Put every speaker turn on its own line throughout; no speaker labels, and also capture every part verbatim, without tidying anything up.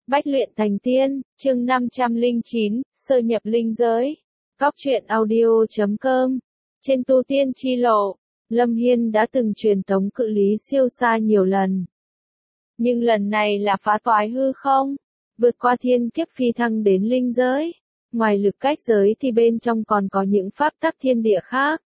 Bách luyện thành tiên, chương năm trăm lẻ chín, sơ nhập linh giới. Góc truyện audio chấm com. Trên tu tiên chi lộ, Lâm Hiên đã từng truyền tống cự lý siêu xa nhiều lần. Nhưng lần này là phá toái hư không, vượt qua thiên kiếp phi thăng đến linh giới. Ngoài lực cách giới thì bên trong còn có những pháp tắc thiên địa khác.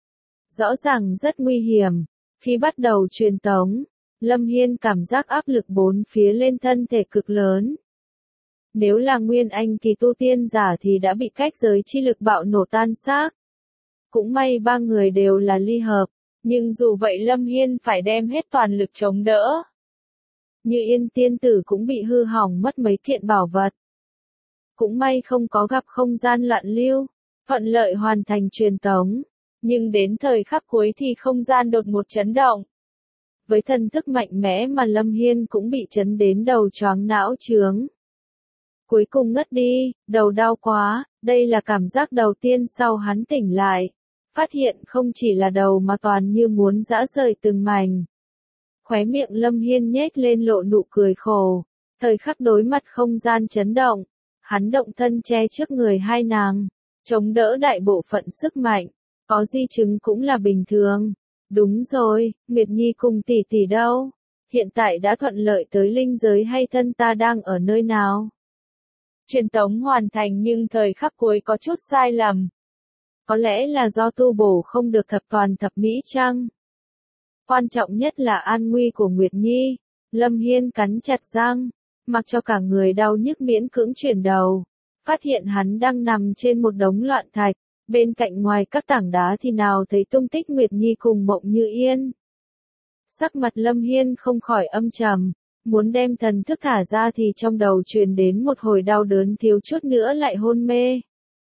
Rõ ràng rất nguy hiểm. Khi bắt đầu truyền tống, Lâm Hiên cảm giác áp lực bốn phía lên thân thể cực lớn. Nếu là nguyên anh kỳ tu tiên giả thì đã bị cách giới chi lực bạo nổ tan xác. Cũng may ba người đều là ly hợp, nhưng dù vậy Lâm Hiên phải đem hết toàn lực chống đỡ. Như Yên tiên tử cũng bị hư hỏng mất mấy kiện bảo vật. Cũng may không có gặp không gian loạn lưu, thuận lợi hoàn thành truyền tống. Nhưng đến thời khắc cuối thì không gian đột một chấn động. Với thần thức mạnh mẽ mà Lâm Hiên cũng bị chấn đến đầu choáng não chướng. Cuối cùng ngất đi, đầu đau quá, đây là cảm giác đầu tiên sau hắn tỉnh lại. Phát hiện không chỉ là đầu mà toàn như muốn giã rời từng mảnh. Khóe miệng Lâm Hiên nhếch lên lộ nụ cười khổ. Thời khắc đối mặt không gian chấn động, hắn động thân che trước người hai nàng, chống đỡ đại bộ phận sức mạnh. Có di chứng cũng là bình thường. Đúng rồi, Nguyệt Nhi cùng tỷ tỷ đâu? Hiện tại đã thuận lợi tới linh giới hay thân ta đang ở nơi nào? Truyền tống hoàn thành nhưng thời khắc cuối có chút sai lầm. Có lẽ là do tu bổ không được thập toàn thập mỹ chăng? Quan trọng nhất là an nguy của Nguyệt Nhi. Lâm Hiên cắn chặt răng, mặc cho cả người đau nhức miễn cưỡng chuyển đầu. Phát hiện hắn đang nằm trên một đống loạn thạch. Bên cạnh ngoài các tảng đá thì nào thấy tung tích Nguyệt Nhi cùng Mộng Như Yên. Sắc mặt Lâm Hiên không khỏi âm trầm, muốn đem thần thức thả ra thì trong đầu truyền đến một hồi đau đớn thiếu chút nữa lại hôn mê.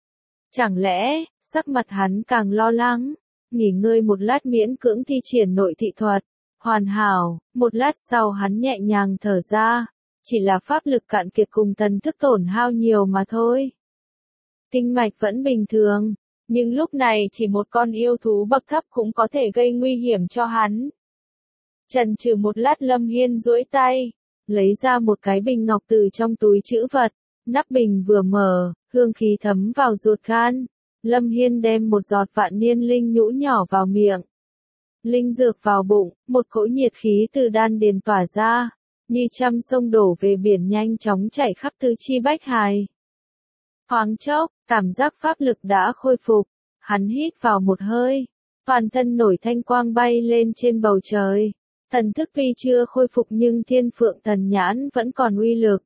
Chẳng lẽ, sắc mặt hắn càng lo lắng, nghỉ ngơi một lát miễn cưỡng thi triển nội thị thuật, hoàn hảo, một lát sau hắn nhẹ nhàng thở ra, chỉ là pháp lực cạn kiệt cùng thần thức tổn hao nhiều mà thôi. Kinh mạch vẫn bình thường. Nhưng lúc này chỉ một con yêu thú bậc thấp cũng có thể gây nguy hiểm cho hắn. Chần chừ một lát Lâm Hiên duỗi tay, lấy ra một cái bình ngọc từ trong túi trữ vật, nắp bình vừa mở, hương khí thấm vào ruột gan. Lâm Hiên đem một giọt vạn niên linh nhũ nhỏ vào miệng. Linh dược vào bụng, một cỗ nhiệt khí từ đan điền tỏa ra, như trăm sông đổ về biển nhanh chóng chảy khắp tứ chi bách hài. Thoáng chốc, cảm giác pháp lực đã khôi phục, hắn hít vào một hơi, toàn thân nổi thanh quang bay lên trên bầu trời. Thần thức tuy chưa khôi phục nhưng thiên phượng thần nhãn vẫn còn uy lực.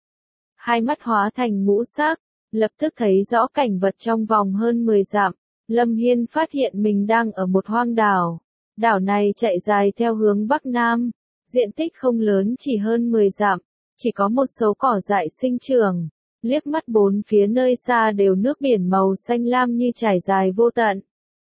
Hai mắt hóa thành ngũ sắc, lập tức thấy rõ cảnh vật trong vòng hơn mười dặm. Lâm Hiên phát hiện mình đang ở một hoang đảo. Đảo này chạy dài theo hướng Bắc Nam, diện tích không lớn chỉ hơn mười dặm, chỉ có một số cỏ dại sinh trưởng. Liếc mắt bốn phía nơi xa đều nước biển màu xanh lam như trải dài vô tận.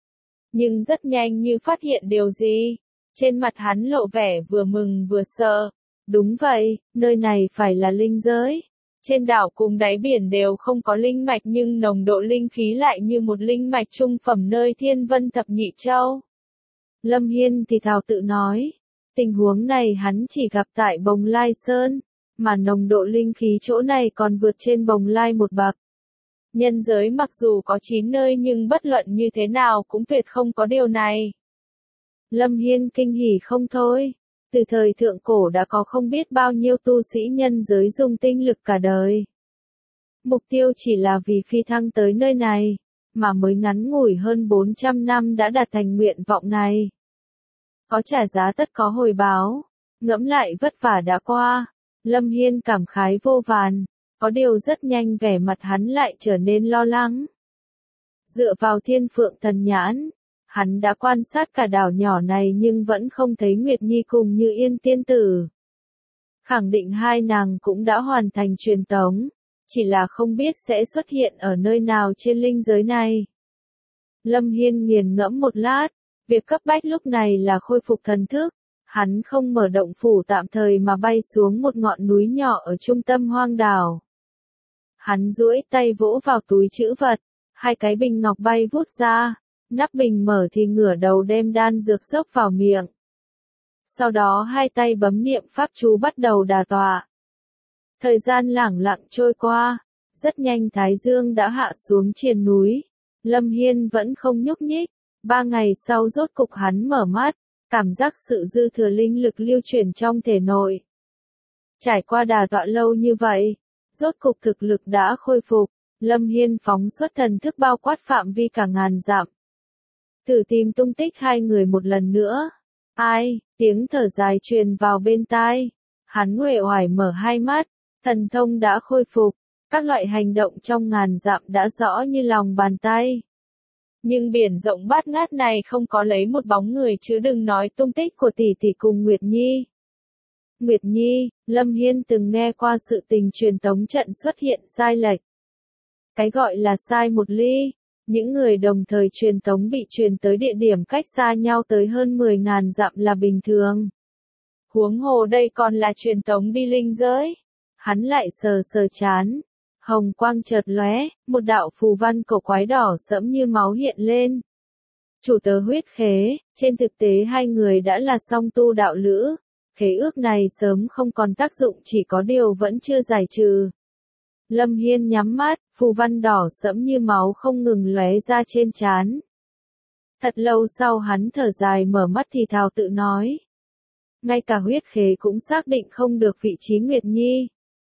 Nhưng rất nhanh như phát hiện điều gì, trên mặt hắn lộ vẻ vừa mừng vừa sợ. Đúng vậy, nơi này phải là linh giới. Trên đảo cùng đáy biển đều không có linh mạch nhưng nồng độ linh khí lại như một linh mạch trung phẩm nơi thiên vân thập nhị châu. Lâm Hiên thì thào tự nói, tình huống này hắn chỉ gặp tại Bồng Lai Sơn. Mà nồng độ linh khí chỗ này còn vượt trên Bồng Lai một bậc. Nhân giới mặc dù có chín nơi nhưng bất luận như thế nào cũng tuyệt không có điều này. Lâm Hiên kinh hỉ không thôi. Từ thời thượng cổ đã có không biết bao nhiêu tu sĩ nhân giới dùng tinh lực cả đời. Mục tiêu chỉ là vì phi thăng tới nơi này, mà mới ngắn ngủi hơn bốn trăm năm đã đạt thành nguyện vọng này. Có trả giá tất có hồi báo, ngẫm lại vất vả đã qua. Lâm Hiên cảm khái vô vàn, có điều rất nhanh vẻ mặt hắn lại trở nên lo lắng. Dựa vào thiên phượng thần nhãn, hắn đã quan sát cả đảo nhỏ này nhưng vẫn không thấy Nguyệt Nhi cùng Như Yên tiên tử. Khẳng định hai nàng cũng đã hoàn thành truyền tống, chỉ là không biết sẽ xuất hiện ở nơi nào trên linh giới này. Lâm Hiên nghiền ngẫm một lát, việc cấp bách lúc này là khôi phục thần thức. Hắn không mở động phủ tạm thời mà bay xuống một ngọn núi nhỏ ở trung tâm hoang đảo. Hắn duỗi tay vỗ vào túi trữ vật, hai cái bình ngọc bay vút ra, nắp bình mở thì ngửa đầu đem đan dược xốc vào miệng. Sau đó hai tay bấm niệm pháp chú bắt đầu đả tọa. Thời gian lẳng lặng trôi qua, rất nhanh Thái Dương đã hạ xuống triền núi. Lâm Hiên vẫn không nhúc nhích. Ba ngày sau rốt cục hắn mở mắt, cảm giác sự dư thừa linh lực lưu chuyển trong thể nội. Trải qua đà tọa lâu như vậy, rốt cục thực lực đã khôi phục. Lâm Hiên phóng xuất thần thức bao quát phạm vi cả ngàn dặm. Thử tìm tung tích hai người một lần nữa. Ai, tiếng thở dài truyền vào bên tai. Hắn uể oải mở hai mắt, thần thông đã khôi phục, các loại hành động trong ngàn dặm đã rõ như lòng bàn tay. Nhưng biển rộng bát ngát này không có lấy một bóng người chứ đừng nói tung tích của tỷ tỷ cùng Nguyệt Nhi. Nguyệt Nhi, Lâm Hiên từng nghe qua sự tình truyền tống trận xuất hiện sai lệch. Cái gọi là sai một ly, những người đồng thời truyền tống bị truyền tới địa điểm cách xa nhau tới hơn mười ngàn dặm là bình thường. Huống hồ đây còn là truyền tống đi linh giới. Hắn lại sờ sờ chán. Hồng quang chợt lóe, một đạo phù văn cổ quái đỏ sẫm như máu hiện lên. Chủ tớ huyết khế, trên thực tế hai người đã là song tu đạo lữ. Khế ước này sớm không còn tác dụng, chỉ có điều vẫn chưa giải trừ. Lâm Hiên nhắm mắt, phù văn đỏ sẫm như máu không ngừng lóe ra trên trán. Thật lâu sau hắn thở dài mở mắt thì thào tự nói. Ngay cả huyết khế cũng xác định không được vị trí Nguyệt Nhi.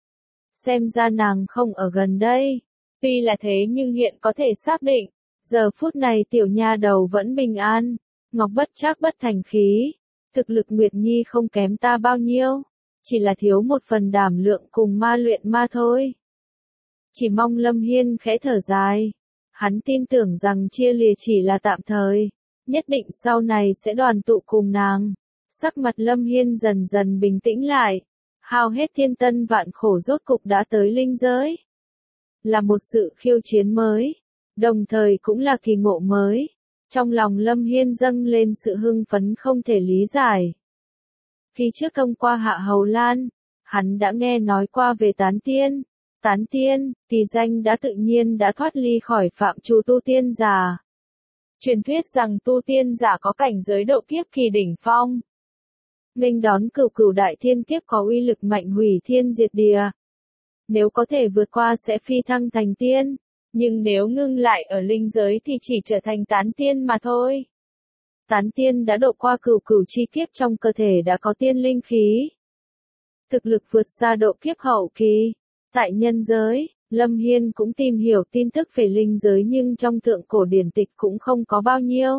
Xem ra nàng không ở gần đây. Tuy là thế nhưng hiện có thể xác định, giờ phút này tiểu nha đầu vẫn bình an, ngọc bất trác bất thành khí. Thực lực Nguyệt Nhi không kém ta bao nhiêu, chỉ là thiếu một phần đảm lượng cùng ma luyện ma thôi. Chỉ mong Lâm Hiên khẽ thở dài. Hắn tin tưởng rằng chia lìa chỉ là tạm thời, nhất định sau này sẽ đoàn tụ cùng nàng. Sắc mặt Lâm Hiên dần dần bình tĩnh lại. Hao hết thiên tân vạn khổ rốt cục đã tới linh giới. Là một sự khiêu chiến mới, đồng thời cũng là kỳ ngộ mới. Trong lòng Lâm Hiên dâng lên sự hưng phấn không thể lý giải. Khi trước thông qua Hạ Hầu Lan, hắn đã nghe nói qua về tán tiên. Tán tiên, kỳ danh đã tự nhiên đã thoát ly khỏi phạm trù tu tiên giả. Truyền thuyết rằng tu tiên giả có cảnh giới độ kiếp kỳ đỉnh phong. Nghênh đón cửu cửu đại thiên kiếp có uy lực mạnh hủy thiên diệt địa. Nếu có thể vượt qua sẽ phi thăng thành tiên, nhưng nếu ngưng lại ở linh giới thì chỉ trở thành tán tiên mà thôi. Tán tiên đã độ qua cửu cửu chi kiếp, trong cơ thể đã có tiên linh khí. Thực lực vượt xa độ kiếp hậu kỳ. Tại nhân giới, Lâm Hiên cũng tìm hiểu tin tức về linh giới nhưng trong thượng cổ điển tịch cũng không có bao nhiêu.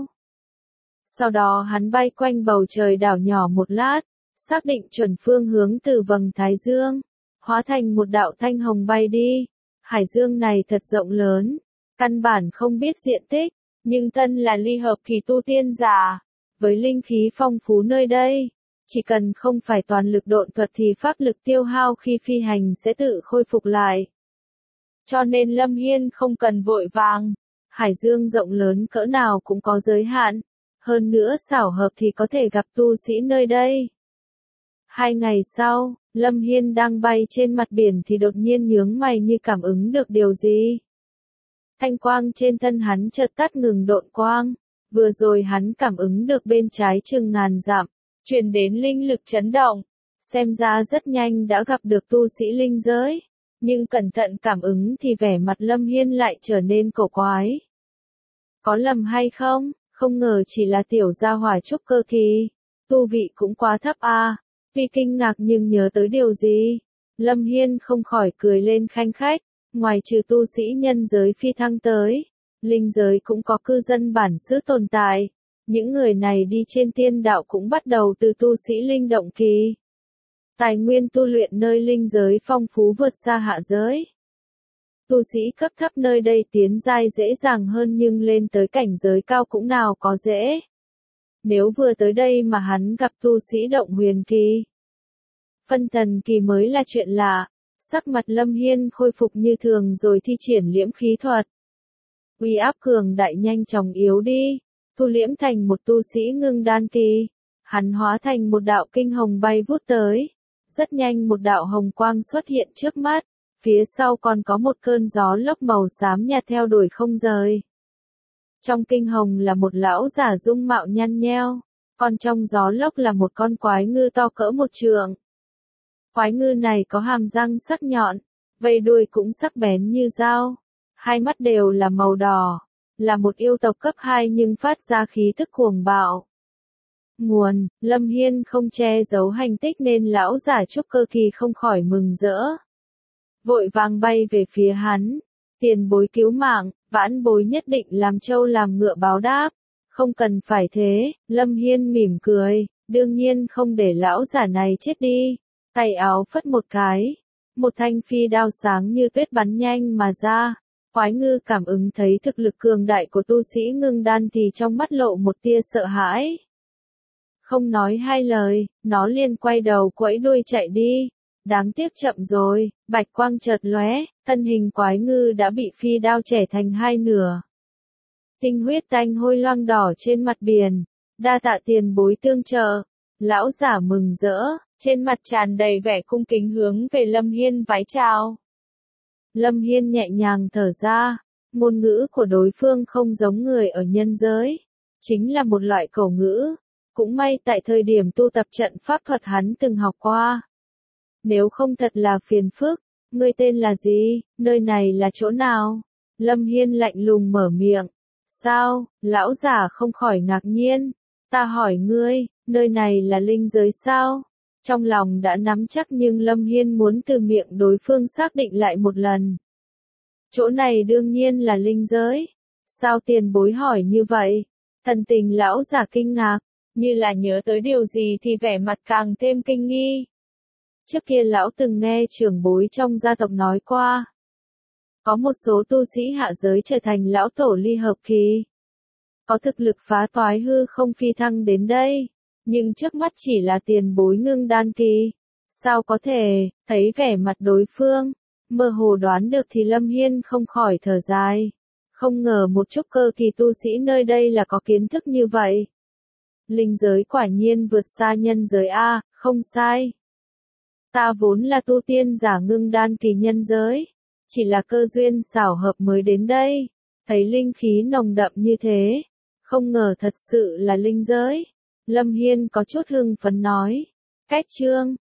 Sau đó hắn bay quanh bầu trời đảo nhỏ một lát, xác định chuẩn phương hướng từ vầng Thái Dương, hóa thành một đạo thanh hồng bay đi. Hải dương này thật rộng lớn, căn bản không biết diện tích, nhưng tân là ly hợp kỳ tu tiên giả, với linh khí phong phú nơi đây, chỉ cần không phải toàn lực độn thuật thì pháp lực tiêu hao khi phi hành sẽ tự khôi phục lại. Cho nên Lâm Hiên không cần vội vàng, hải dương rộng lớn cỡ nào cũng có giới hạn. Hơn nữa xảo hợp thì có thể gặp tu sĩ nơi đây. Hai ngày sau, Lâm Hiên đang bay trên mặt biển thì đột nhiên nhướng mày như cảm ứng được điều gì. Thanh quang trên thân hắn chợt tắt ngừng độn quang. Vừa rồi hắn cảm ứng được bên trái chừng ngàn dặm, truyền đến linh lực chấn động. Xem ra rất nhanh đã gặp được tu sĩ linh giới. Nhưng cẩn thận cảm ứng thì vẻ mặt Lâm Hiên lại trở nên cổ quái. Có lầm hay không? Không ngờ chỉ là tiểu gia hỏa trúc cơ kỳ, tu vị cũng quá thấp a. À. Tuy kinh ngạc nhưng nhớ tới điều gì, Lâm Hiên không khỏi cười lên khanh khách. Ngoài trừ tu sĩ nhân giới phi thăng tới, linh giới cũng có cư dân bản xứ tồn tại. Những người này đi trên tiên đạo cũng bắt đầu từ tu sĩ linh động kỳ. Tài nguyên tu luyện nơi linh giới phong phú vượt xa hạ giới. Tu sĩ cấp thấp nơi đây tiến giai dễ dàng hơn nhưng lên tới cảnh giới cao cũng nào có dễ. Nếu vừa tới đây mà hắn gặp tu sĩ động huyền kỳ, phân thần kỳ mới là chuyện lạ. Sắc mặt Lâm Hiên khôi phục như thường rồi thi triển liễm khí thuật. Uy áp cường đại nhanh chóng yếu đi, thu liễm thành một tu sĩ ngưng đan kỳ. Hắn hóa thành một đạo kinh hồng bay vút tới. Rất nhanh một đạo hồng quang xuất hiện trước mắt. Phía sau còn có một cơn gió lốc màu xám nhạt theo đuổi không rời. Trong kinh hồng là một lão giả dung mạo nhăn nheo, còn trong gió lốc là một con quái ngư to cỡ một trượng. Quái ngư này có hàm răng sắc nhọn, vây đuôi cũng sắc bén như dao, hai mắt đều là màu đỏ, là một yêu tộc cấp hai nhưng phát ra khí tức cuồng bạo. Nguồn, Lâm Hiên không che giấu hành tích nên lão giả trúc cơ kỳ không khỏi mừng rỡ. Vội vàng bay về phía hắn, tiền bối cứu mạng, vãn bối nhất định làm trâu làm ngựa báo đáp. Không cần phải thế, Lâm Hiên mỉm cười, đương nhiên không để lão giả này chết đi. Tay áo phất một cái, một thanh phi đao sáng như tuyết bắn nhanh mà ra. Quái ngư cảm ứng thấy thực lực cường đại của tu sĩ ngưng đan thì trong mắt lộ một tia sợ hãi. Không nói hai lời, nó liền quay đầu quẫy đuôi chạy đi. Đáng tiếc chậm rồi, bạch quang chợt lóe, thân hình quái ngư đã bị phi đao chẻ thành hai nửa. Tinh huyết tanh hôi loang đỏ trên mặt biển, đa tạ tiền bối tương trợ. Lão giả mừng rỡ, trên mặt tràn đầy vẻ cung kính hướng về Lâm Hiên vái chào. Lâm Hiên nhẹ nhàng thở ra, ngôn ngữ của đối phương không giống người ở nhân giới, chính là một loại cổ ngữ. Cũng may tại thời điểm tu tập trận pháp thuật hắn từng học qua. Nếu không thật là phiền phức, ngươi tên là gì, nơi này là chỗ nào? Lâm Hiên lạnh lùng mở miệng. Sao, lão giả không khỏi ngạc nhiên. Ta hỏi ngươi, nơi này là linh giới sao? Trong lòng đã nắm chắc nhưng Lâm Hiên muốn từ miệng đối phương xác định lại một lần. Chỗ này đương nhiên là linh giới. Sao tiền bối hỏi như vậy? Thần tình lão giả kinh ngạc, như là nhớ tới điều gì thì vẻ mặt càng thêm kinh nghi. Trước kia lão từng nghe trưởng bối trong gia tộc nói qua. Có một số tu sĩ hạ giới trở thành lão tổ ly hợp kỳ. Có thực lực phá toái hư không phi thăng đến đây. Nhưng trước mắt chỉ là tiền bối ngưng đan kỳ. Sao có thể, thấy vẻ mặt đối phương, mơ hồ đoán được thì Lâm Hiên không khỏi thở dài. Không ngờ một trúc cơ kỳ tu sĩ nơi đây là có kiến thức như vậy. Linh giới quả nhiên vượt xa nhân giới A, không sai. Ta vốn là tu tiên giả ngưng đan kỳ nhân giới. Chỉ là cơ duyên xảo hợp mới đến đây. Thấy linh khí nồng đậm như thế. Không ngờ thật sự là linh giới. Lâm Hiên có chút hưng phấn nói. Cách chương,